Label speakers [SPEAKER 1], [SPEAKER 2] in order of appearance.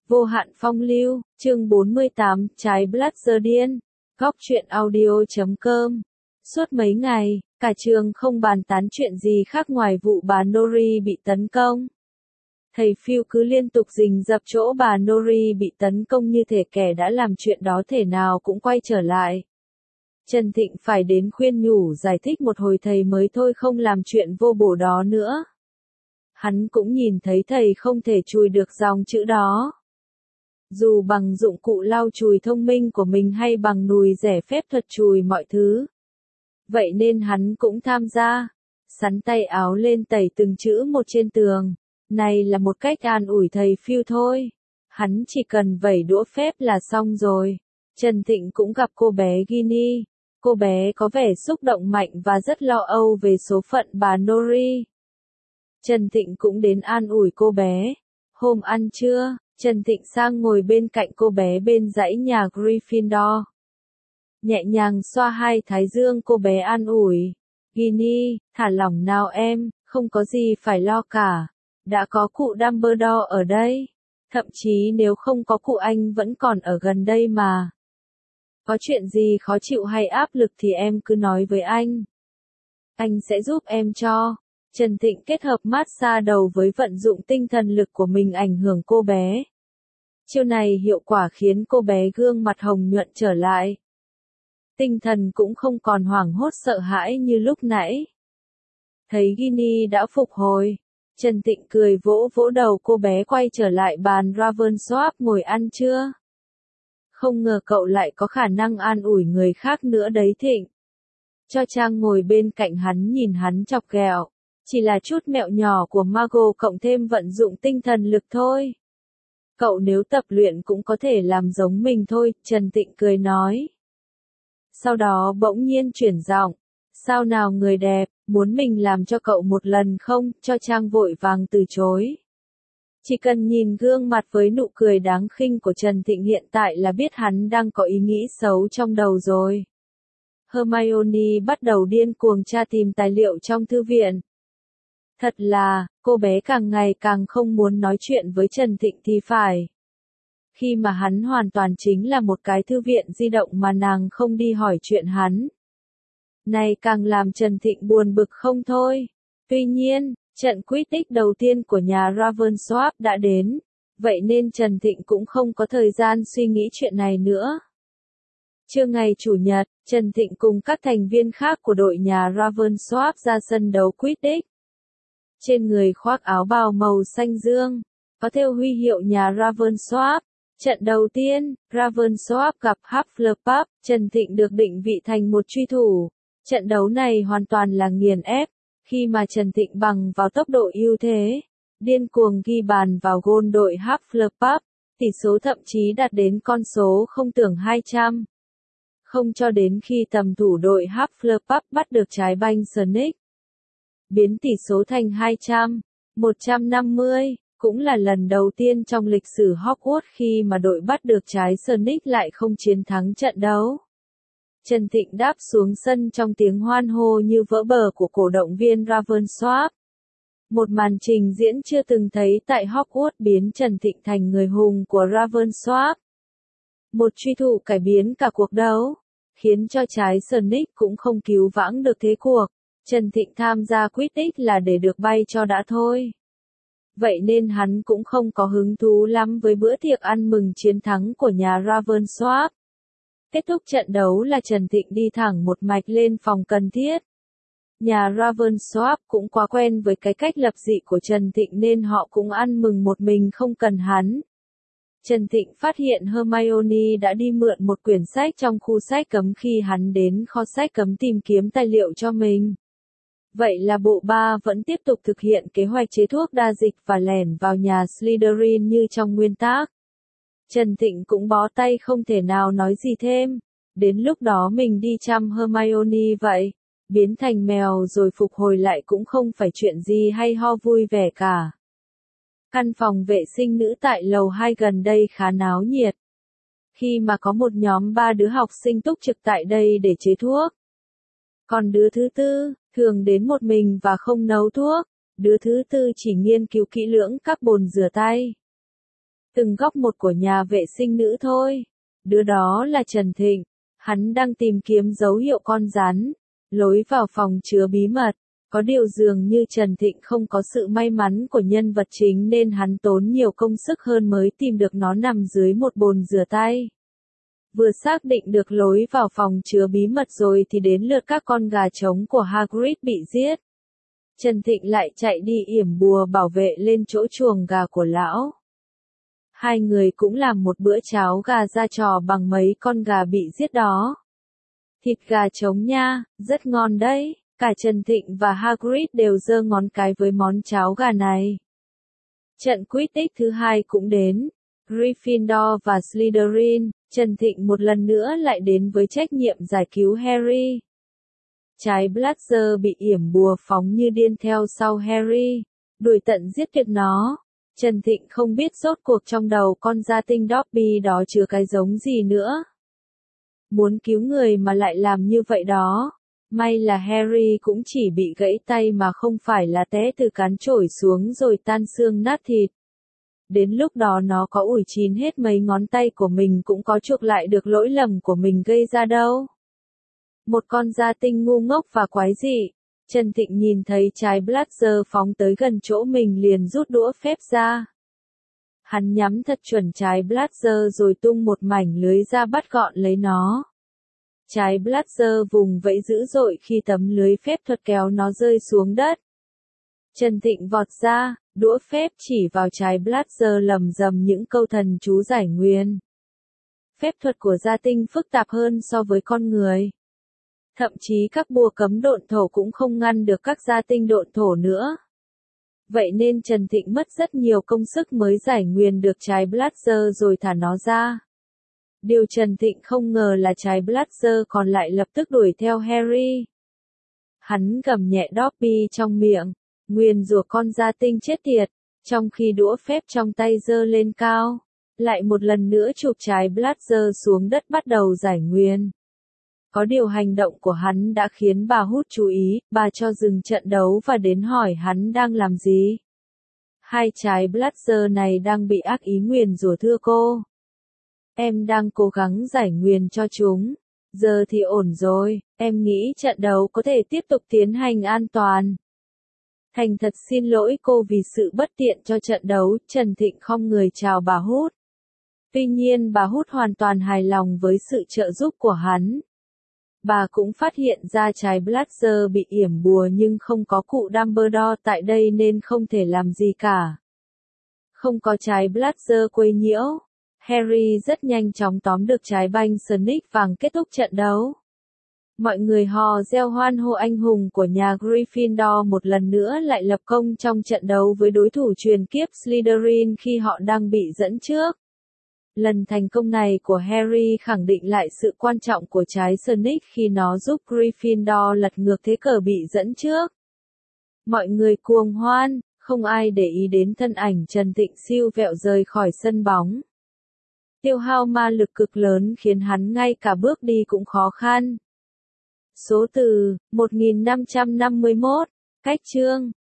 [SPEAKER 1] Vô hạn phong lưu, chương 48, trái Bladder điên. Góc truyện audio.com. Suốt mấy ngày, cả trường không bàn tán chuyện gì khác ngoài vụ bà Nori bị tấn công. Thầy Phil cứ liên tục rình rập chỗ bà Nori bị tấn công như thể kẻ đã làm chuyện đó thể nào cũng quay trở lại. Trần Thịnh phải đến khuyên nhủ giải thích một hồi thầy mới thôi không làm chuyện vô bổ đó nữa. Hắn cũng nhìn thấy thầy không thể chùi được dòng chữ đó. Dù bằng dụng cụ lau chùi thông minh của mình hay bằng nùi rẻ phép thuật chùi mọi thứ. Vậy nên hắn cũng tham gia. Sắn tay áo lên tẩy từng chữ một trên tường. Này là một cách an ủi thầy Phil thôi. Hắn chỉ cần vẩy đũa phép là xong rồi. Trần Thịnh cũng gặp cô bé Ginny. Cô bé có vẻ xúc động mạnh và rất lo âu về số phận bà Nori. Trần Thịnh cũng đến an ủi cô bé. Hôm ăn trưa, Trần Thịnh sang ngồi bên cạnh cô bé bên dãy nhà Gryffindor. Nhẹ nhàng xoa hai thái dương cô bé an ủi. Ginny, thả lỏng nào em, không có gì phải lo cả. Đã có cụ Dumbledore ở đây. Thậm chí nếu không có cụ anh vẫn còn ở gần đây mà. Có chuyện gì khó chịu hay áp lực thì em cứ nói với anh. Anh sẽ giúp em cho. Trần Thịnh kết hợp massage đầu với vận dụng tinh thần lực của mình ảnh hưởng cô bé. Chiêu này hiệu quả khiến cô bé gương mặt hồng nhuận trở lại. Tinh thần cũng không còn hoảng hốt sợ hãi như lúc nãy. Thấy Ginny đã phục hồi, Trần Thịnh cười vỗ vỗ đầu cô bé quay trở lại bàn Ravensworth ngồi ăn trưa. Không ngờ cậu lại có khả năng an ủi người khác nữa đấy Thịnh. Cho Trang ngồi bên cạnh hắn nhìn hắn chọc ghẹo. Chỉ là chút mẹo nhỏ của Mago cộng thêm vận dụng tinh thần lực thôi. Cậu nếu tập luyện cũng có thể làm giống mình thôi, Trần Thịnh cười nói. Sau đó bỗng nhiên chuyển giọng. Sao nào người đẹp, muốn mình làm cho cậu một lần không, cho Trang vội vàng từ chối. Chỉ cần nhìn gương mặt với nụ cười đáng khinh của Trần Thịnh hiện tại là biết hắn đang có ý nghĩ xấu trong đầu rồi. Hermione bắt đầu điên cuồng tra tìm tài liệu trong thư viện. Thật là, cô bé càng ngày càng không muốn nói chuyện với Trần Thịnh thì phải. Khi mà hắn hoàn toàn chính là một cái thư viện di động mà nàng không đi hỏi chuyện hắn. Này càng làm Trần Thịnh buồn bực không thôi. Tuy nhiên, trận Quidditch đầu tiên của nhà Ravensworth đã đến. Vậy nên Trần Thịnh cũng không có thời gian suy nghĩ chuyện này nữa. Trưa ngày Chủ nhật, Trần Thịnh cùng các thành viên khác của đội nhà Ravensworth ra sân đấu Quidditch. Trên người khoác áo bào màu xanh dương, có thêu huy hiệu nhà Ravensworth. Trận đầu tiên, Ravensworth gặp Hufflepuff, Trần Thịnh được định vị thành một truy thủ. Trận đấu này hoàn toàn là nghiền ép, khi mà Trần Thịnh bằng vào tốc độ ưu thế, điên cuồng ghi bàn vào gôn đội Hufflepuff, tỷ số thậm chí đạt đến con số không tưởng 200. Không cho đến khi tầm thủ đội Hufflepuff bắt được trái banh Snake. Biến tỷ số thành 200, 150, cũng là lần đầu tiên trong lịch sử Hogwarts khi mà đội bắt được trái Snake lại không chiến thắng trận đấu. Trần Thịnh đáp xuống sân trong tiếng hoan hô như vỡ bờ của cổ động viên Ravensworth. Một màn trình diễn chưa từng thấy tại Hogwarts biến Trần Thịnh thành người hùng của Ravensworth. Một truy thủ cải biến cả cuộc đấu, khiến cho trái Snake cũng không cứu vãn được thế cuộc. Trần Thịnh tham gia Quidditch là để được bay cho đã thôi. Vậy nên hắn cũng không có hứng thú lắm với bữa tiệc ăn mừng chiến thắng của nhà Ravensworth. Kết thúc trận đấu là Trần Thịnh đi thẳng một mạch lên phòng cần thiết. Nhà Ravensworth cũng quá quen với cái cách lập dị của Trần Thịnh nên họ cũng ăn mừng một mình không cần hắn. Trần Thịnh phát hiện Hermione đã đi mượn một quyển sách trong khu sách cấm khi hắn đến kho sách cấm tìm kiếm tài liệu cho mình. Vậy là bộ ba vẫn tiếp tục thực hiện kế hoạch chế thuốc đa dịch và lẻn vào nhà Slytherin như trong nguyên tắc. Trần Thịnh cũng bó tay không thể nào nói gì thêm. Đến lúc đó mình đi chăm Hermione vậy. Biến thành mèo rồi phục hồi lại cũng không phải chuyện gì hay ho vui vẻ cả. Căn phòng vệ sinh nữ tại lầu 2 gần đây khá náo nhiệt. Khi mà có một nhóm 3 đứa học sinh túc trực tại đây để chế thuốc. Còn đứa thứ tư, thường đến một mình và không nấu thuốc. Đứa thứ tư chỉ nghiên cứu kỹ lưỡng các bồn rửa tay. từng góc một của nhà vệ sinh nữ thôi. Đứa đó là Trần Thịnh. Hắn đang tìm kiếm dấu hiệu con rắn. Lối vào phòng chứa bí mật. Có điều dường như Trần Thịnh không có sự may mắn của nhân vật chính nên hắn tốn nhiều công sức hơn mới tìm được nó nằm dưới một bồn rửa tay. Vừa xác định được lối vào phòng chứa bí mật rồi thì đến lượt các con gà trống của Hagrid bị giết. Trần Thịnh lại chạy đi yểm bùa bảo vệ lên chỗ chuồng gà của lão. Hai người cũng làm một bữa cháo gà ra trò bằng mấy con gà bị giết đó. Thịt gà trống nha, rất ngon đấy. Cả Trần Thịnh và Hagrid đều giơ ngón cái với món cháo gà này. Trận Quidditch thứ hai cũng đến. Gryffindor và Slytherin, Trần Thịnh một lần nữa lại đến với trách nhiệm giải cứu Harry. Trái Blazer bị yểm bùa phóng như điên theo sau Harry, đuổi tận giết tuyệt nó. Trần Thịnh không biết rốt cuộc trong đầu con gia tinh Dobby đó chứa cái giống gì nữa. Muốn cứu người mà lại làm như vậy đó. May là Harry cũng chỉ bị gãy tay mà không phải là té từ cán chổi xuống rồi tan xương nát thịt. Đến lúc đó nó có ủi chín hết mấy ngón tay của mình cũng có chuộc lại được lỗi lầm của mình gây ra đâu. Một con gia tinh ngu ngốc và quái dị. Trần Thịnh nhìn thấy trái Blazer phóng tới gần chỗ mình liền rút đũa phép ra. Hắn nhắm thật chuẩn trái Blazer rồi tung một mảnh lưới ra bắt gọn lấy nó. Trái Blazer vùng vẫy dữ dội khi tấm lưới phép thuật kéo nó rơi xuống đất. Trần Thịnh vọt ra, đũa phép chỉ vào trái Blazer lầm rầm những câu thần chú giải nguyền. Phép thuật của gia tinh phức tạp hơn so với con người. Thậm chí các bùa cấm độn thổ cũng không ngăn được các gia tinh độn thổ nữa. Vậy nên Trần Thịnh mất rất nhiều công sức mới giải nguyền được trái Blazer rồi thả nó ra. Điều Trần Thịnh không ngờ là trái Blazer còn lại lập tức đuổi theo Harry. Hắn gầm nhẹ Dobby trong miệng, nguyền rủa con gia tinh chết tiệt, trong khi đũa phép trong tay giơ lên cao, lại một lần nữa chụp trái Blazer xuống đất bắt đầu giải nguyền. Có điều hành động của hắn đã khiến bà Hút chú ý, bà cho dừng trận đấu và đến hỏi hắn đang làm gì. Hai trái Blazer này đang bị ác ý nguyền rủa thưa cô. Em đang cố gắng giải nguyền cho chúng. Giờ thì ổn rồi, em nghĩ trận đấu có thể tiếp tục tiến hành an toàn. Thành thật xin lỗi cô vì sự bất tiện cho trận đấu, Trần Thịnh khom người chào bà Hút. Tuy nhiên bà Hút hoàn toàn hài lòng với sự trợ giúp của hắn. Bà cũng phát hiện ra trái Blazer bị yểm bùa nhưng không có cụ Dumbledore tại đây nên không thể làm gì cả. Không có trái Blazer quấy nhiễu. Harry rất nhanh chóng tóm được trái banh Snake vàng kết thúc trận đấu. Mọi người hò reo hoan hô anh hùng của nhà Gryffindor một lần nữa lại lập công trong trận đấu với đối thủ truyền kiếp Slytherin khi họ đang bị dẫn trước. Lần thành công này của Harry khẳng định lại sự quan trọng của trái Snake khi nó giúp Gryffindor lật ngược thế cờ bị dẫn trước. Mọi người cuồng hoan, không ai để ý đến thân ảnh Trần Thịnh siêu vẹo rời khỏi sân bóng. Tiêu hao ma lực cực lớn khiến hắn ngay cả bước đi cũng khó khăn. Số từ 1551, cách chương